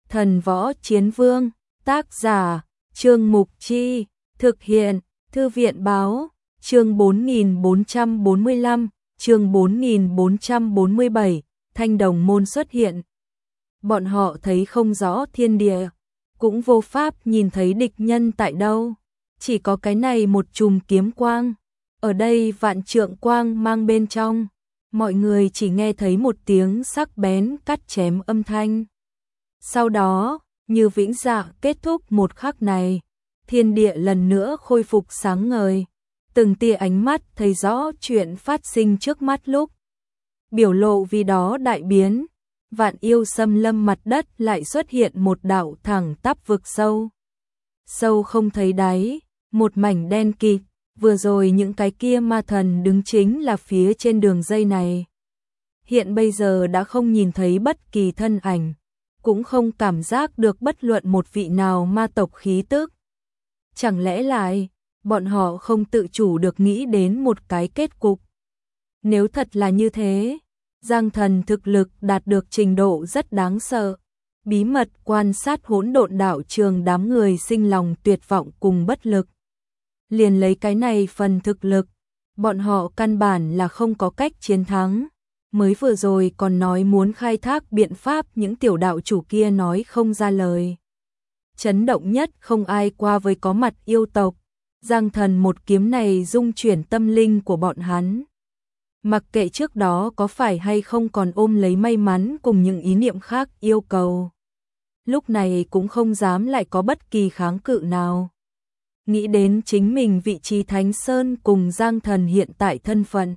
Thần Võ Chiến Vương, tác giả, Trương Mục Chi, thực hiện, Thư viện Báo, chương 4445, chương 4447, Thanh Đồng Môn xuất hiện. Bọn họ thấy không rõ thiên địa, cũng vô pháp nhìn thấy địch nhân tại đâu, chỉ có cái này một chùm kiếm quang, ở đây vạn trượng quang mang bên trong, mọi người chỉ nghe thấy một tiếng sắc bén cắt chém âm thanh. Sau đó, như vĩnh dạ kết thúc một khắc này, thiên địa lần nữa khôi phục sáng ngời, từng tia ánh mắt thấy rõ chuyện phát sinh trước mắt lúc. Biểu lộ vì đó đại biến, vạn yêu xâm lâm mặt đất lại xuất hiện một đạo thẳng tắp vực sâu. Sâu không thấy đáy, một mảnh đen kịt, vừa rồi những cái kia ma thần đứng chính là phía trên đường dây này. Hiện bây giờ đã không nhìn thấy bất kỳ thân ảnh, cũng không cảm giác được bất luận một vị nào ma tộc khí tức. Chẳng lẽ lại, bọn họ không tự chủ được nghĩ đến một cái kết cục. Nếu thật là như thế, Giang Thần thực lực đạt được trình độ rất đáng sợ. Bí mật quan sát hỗn độn đạo trường đám người sinh lòng tuyệt vọng cùng bất lực. Liền lấy cái này phần thực lực, bọn họ căn bản là không có cách chiến thắng. Mới vừa rồi còn nói muốn khai thác biện pháp, những tiểu đạo chủ kia nói không ra lời. Chấn động nhất không ai qua với có mặt yêu tộc. Giang Thần một kiếm này dung chuyển tâm linh của bọn hắn. Mặc kệ trước đó có phải hay không còn ôm lấy may mắn cùng những ý niệm khác yêu cầu. Lúc này cũng không dám lại có bất kỳ kháng cự nào. Nghĩ đến chính mình vị trí Thánh Sơn cùng Giang Thần hiện tại thân phận.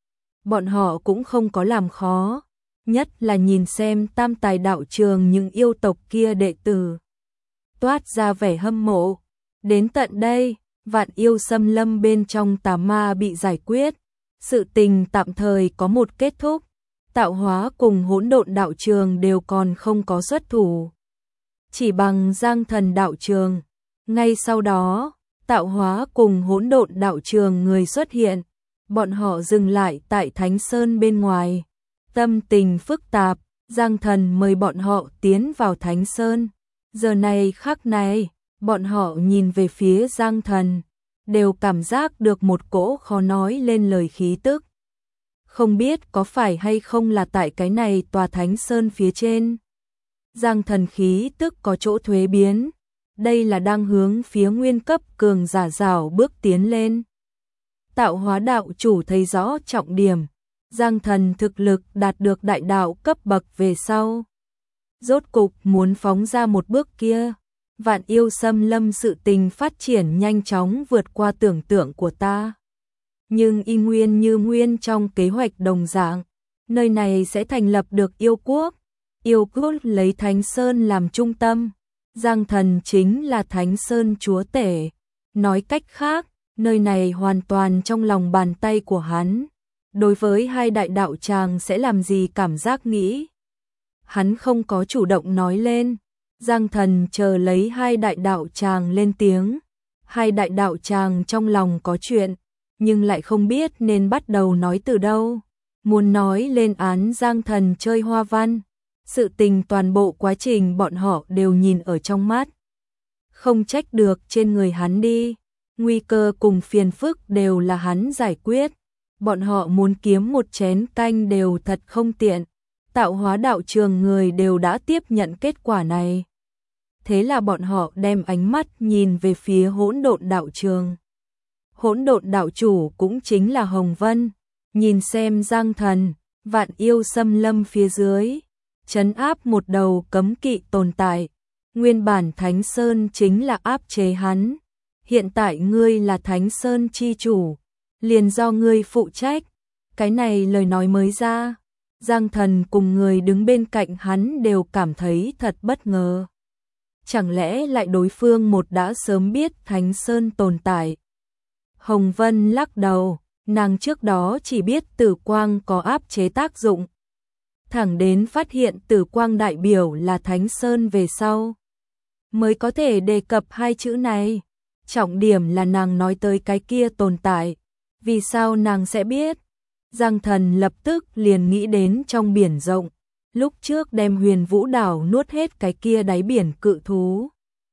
Bọn họ cũng không có làm khó, nhất là nhìn xem tam tài đạo trường những yêu tộc kia đệ tử. Toát ra vẻ hâm mộ. Đến tận đây, vạn yêu xâm lâm bên trong tà ma bị giải quyết. Sự tình tạm thời có một kết thúc. Tạo hóa cùng hỗn độn đạo trường đều còn không có xuất thủ. Chỉ bằng Giang Thần đạo trường. Ngay sau đó, tạo hóa cùng hỗn độn đạo trường người xuất hiện. Bọn họ dừng lại tại Thánh Sơn bên ngoài. Tâm tình phức tạp, Giang Thần mời bọn họ tiến vào Thánh Sơn. Giờ này khắc này, bọn họ nhìn về phía Giang Thần, đều cảm giác được một cỗ khó nói lên lời khí tức. Không biết có phải hay không là tại cái này tòa Thánh Sơn phía trên. Giang Thần khí tức có chỗ thuế biến. Đây là đang hướng phía nguyên cấp cường giả rào bước tiến lên. Tạo hóa đạo chủ thấy rõ trọng điểm. Giang Thần thực lực đạt được đại đạo cấp bậc về sau. Rốt cục muốn phóng ra một bước kia. Vạn yêu xâm lâm sự tình phát triển nhanh chóng vượt qua tưởng tượng của ta. Nhưng y nguyên như nguyên trong kế hoạch đồng dạng. Nơi này sẽ thành lập được yêu quốc. Yêu quốc lấy Thánh Sơn làm trung tâm. Giang Thần chính là Thánh Sơn chúa tể. Nói cách khác, nơi này hoàn toàn trong lòng bàn tay của hắn. Đối với hai đại đạo tràng sẽ làm gì cảm giác nghĩ. Hắn không có chủ động nói lên. Giang Thần chờ lấy hai đại đạo tràng lên tiếng. Hai đại đạo tràng trong lòng có chuyện, nhưng lại không biết nên bắt đầu nói từ đâu. Muốn nói lên án Giang Thần chơi hoa văn. Sự tình toàn bộ quá trình bọn họ đều nhìn ở trong mắt. Không trách được trên người hắn đi. Nguy cơ cùng phiền phức đều là hắn giải quyết. Bọn họ muốn kiếm một chén canh đều thật không tiện. Tạo hóa đạo trường người đều đã tiếp nhận kết quả này. Thế là bọn họ đem ánh mắt nhìn về phía hỗn độn đạo trường. Hỗn độn đạo chủ cũng chính là Hồng Vân. Nhìn xem Giang Thần, vạn yêu xâm lâm phía dưới. Trấn áp một đầu cấm kỵ tồn tại. Nguyên bản Thánh Sơn chính là áp chế hắn. Hiện tại ngươi là Thánh Sơn chi chủ. Liền do ngươi phụ trách. Cái này lời nói mới ra. Giang Thần cùng người đứng bên cạnh hắn đều cảm thấy thật bất ngờ. Chẳng lẽ lại đối phương một đã sớm biết Thánh Sơn tồn tại. Hồng Vân lắc đầu, nàng trước đó chỉ biết tử quang có áp chế tác dụng. Thẳng đến phát hiện tử quang đại biểu là Thánh Sơn về sau. Mới có thể đề cập hai chữ này. Trọng điểm là nàng nói tới cái kia tồn tại. Vì sao nàng sẽ biết? Giang Thần lập tức liền nghĩ đến trong biển rộng. lúc trước đem Huyền Vũ đảo nuốt hết cái kia đáy biển cự thú.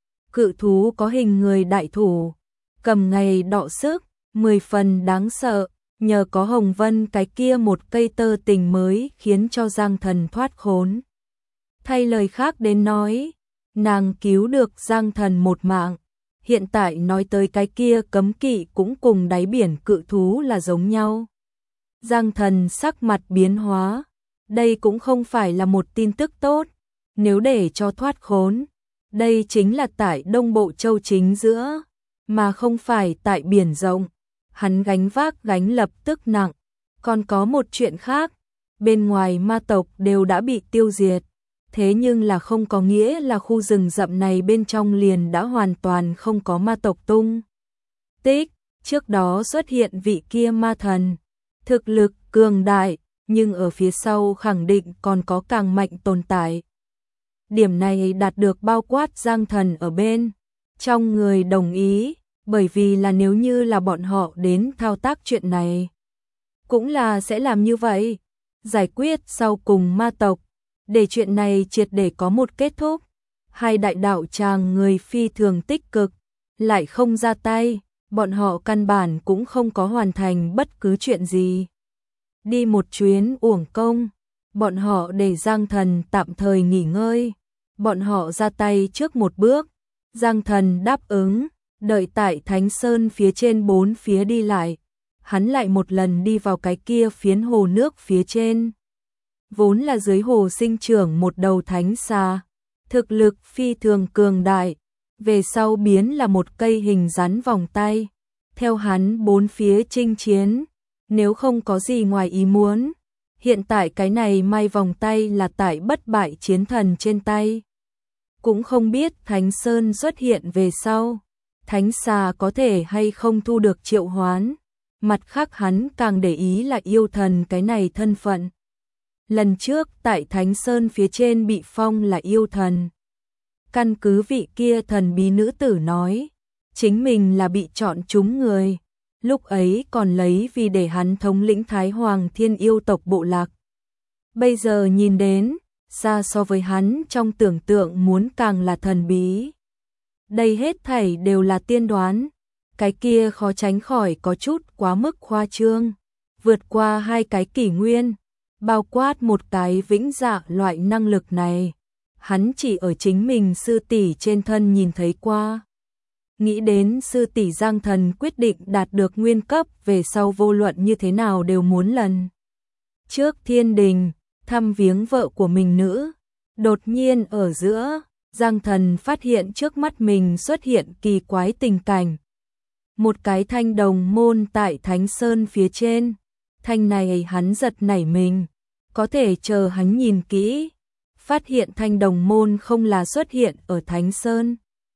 Cự thú có hình người đại thủ, cầm ngày đọ sức, 10 phần đáng sợ, nhờ có Hồng Vân cái kia một cây tơ tình mới khiến cho Giang Thần thoát khốn. Thay lời khác đến nói, nàng cứu được Giang Thần một mạng, hiện tại nói tới cái kia cấm kỵ cũng cùng đáy biển cự thú là giống nhau. Giang Thần sắc mặt biến hóa, đây cũng không phải là một tin tức tốt, nếu để cho thoát khốn, đây chính là tại Đông Bộ Châu chính giữa, mà không phải tại biển rộng. Hắn gánh vác gánh lập tức nặng, còn có một chuyện khác, bên ngoài ma tộc đều đã bị tiêu diệt, thế nhưng là không có nghĩa là khu rừng rậm này bên trong liền đã hoàn toàn không có ma tộc tung tích. Trước đó xuất hiện vị kia ma thần, thực lực cường đại, nhưng ở phía sau khẳng định còn có càng mạnh tồn tại. Điểm này đạt được bao quát Giang Thần ở bên trong người đồng ý, bởi vì là nếu như là bọn họ đến thao tác chuyện này, cũng là sẽ làm như vậy, giải quyết sau cùng ma tộc, để chuyện này triệt để có một kết thúc. Hai đại đạo tràng người phi thường tích cực, lại không ra tay, bọn họ căn bản cũng không có hoàn thành bất cứ chuyện gì. Đi một chuyến uổng công, bọn họ để Giang Thần tạm thời nghỉ ngơi, bọn họ ra tay trước một bước, Giang Thần đáp ứng, đợi tại Thánh Sơn phía trên bốn phía đi lại, hắn lại một lần đi vào cái kia phiến hồ nước phía trên. Vốn là dưới hồ sinh trưởng một đầu thánh xà, thực lực phi thường cường đại, về sau biến là một cây hình rắn vòng tay, theo hắn bốn phía chinh chiến, nếu không có gì ngoài ý muốn, hiện tại cái này may vòng tay là tại bất bại chiến thần trên tay. Cũng không biết Thánh Sơn xuất hiện về sau, thánh xà có thể hay không thu được triệu hoán, mặt khác hắn càng để ý là yêu thần cái này thân phận. Lần trước tại Thánh Sơn phía trên bị phong là yêu thần. Căn cứ vị kia thần bí nữ tử nói, chính mình là bị chọn trúng người, lúc ấy còn lấy vì để hắn thống lĩnh Thái Hoàng Thiên yêu tộc bộ lạc. Bây giờ nhìn đến, xa so với hắn trong tưởng tượng muốn càng là thần bí. Đây hết thảy đều là tiên đoán, cái kia khó tránh khỏi có chút quá mức khoa trương, vượt qua 2 cái kỷ nguyên, bao quát một cái vĩnh dạ loại năng lực này, hắn chỉ ở chính mình sư tỷ trên thân nhìn thấy qua. Nghĩ đến sư tỷ Giang Thần quyết định đạt được nguyên cấp về sau vô luận như thế nào đều muốn lần trước thiên đình, thăm viếng vợ của mình nữ, đột nhiên ở giữa, Giang Thần phát hiện trước mắt mình xuất hiện kỳ quái tình cảnh. Một cái thanh đồng môn tại Thánh Sơn phía trên, thanh này hắn giật nảy mình, có thể chờ hắn nhìn kỹ, phát hiện thanh đồng môn không là xuất hiện ở Thánh Sơn,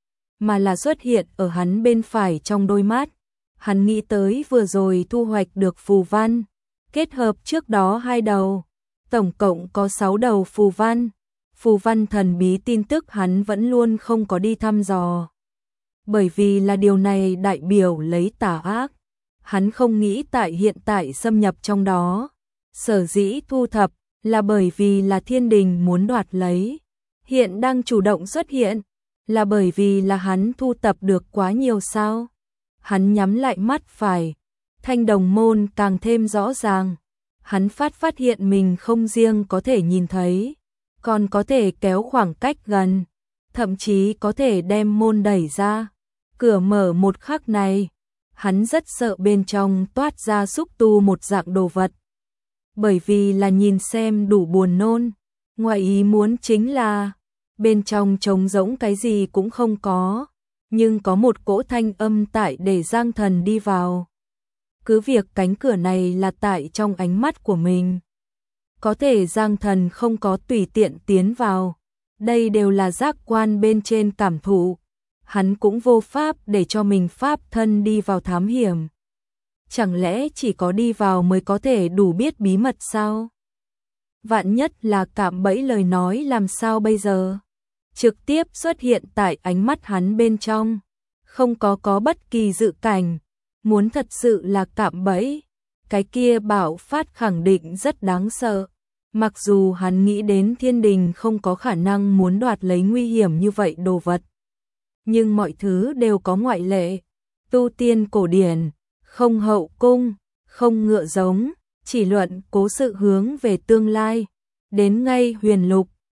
mà là xuất hiện ở hắn bên phải trong đôi mắt. Hắn nghĩ tới vừa rồi thu hoạch được phù văn, kết hợp trước đó 2 đầu, tổng cộng có 6 đầu phù văn. Phù văn thần bí tin tức hắn vẫn luôn không có đi thăm dò, bởi vì là điều này đại biểu lấy tà ác, hắn không nghĩ tại hiện tại xâm nhập trong đó. Sở dĩ thu thập là bởi vì là thiên đình muốn đoạt lấy, hiện đang chủ động xuất hiện, là bởi vì là hắn thu tập được quá nhiều sao. Hắn nhắm lại mắt phải, thanh đồng môn càng thêm rõ ràng, hắn phát hiện mình không riêng có thể nhìn thấy, còn có thể kéo khoảng cách gần, thậm chí có thể đem môn đẩy ra. Cửa mở một khắc này, hắn rất sợ bên trong toát ra xúc tu một dạng đồ vật. Bởi vì là nhìn xem đủ buồn nôn, ngoài ý muốn chính là bên trong trống rỗng cái gì cũng không có, nhưng có một cỗ thanh âm tại để Giang Thần đi vào. Cứ việc cánh cửa này là tại trong ánh mắt của mình, có thể Giang Thần không có tùy tiện tiến vào, đây đều là giác quan bên trên cảm thụ, hắn cũng vô pháp để cho mình pháp thân đi vào thám hiểm. Chẳng lẽ chỉ có đi vào mới có thể đủ biết bí mật sao? Vạn nhất là cạm bẫy lời nói làm sao bây giờ? Trực tiếp xuất hiện tại ánh mắt hắn bên trong, không có bất kỳ dự cảnh, muốn thật sự là cạm bẫy, cái kia bạo phát khẳng định rất đáng sợ. Mặc dù hắn nghĩ đến thiên đình không có khả năng muốn đoạt lấy nguy hiểm như vậy đồ vật. Nhưng mọi thứ đều có ngoại lệ. Tu tiên cổ điển, không hậu cung, không ngựa giống, chỉ luận cố sự hướng về tương lai. Đến ngay huyền lục,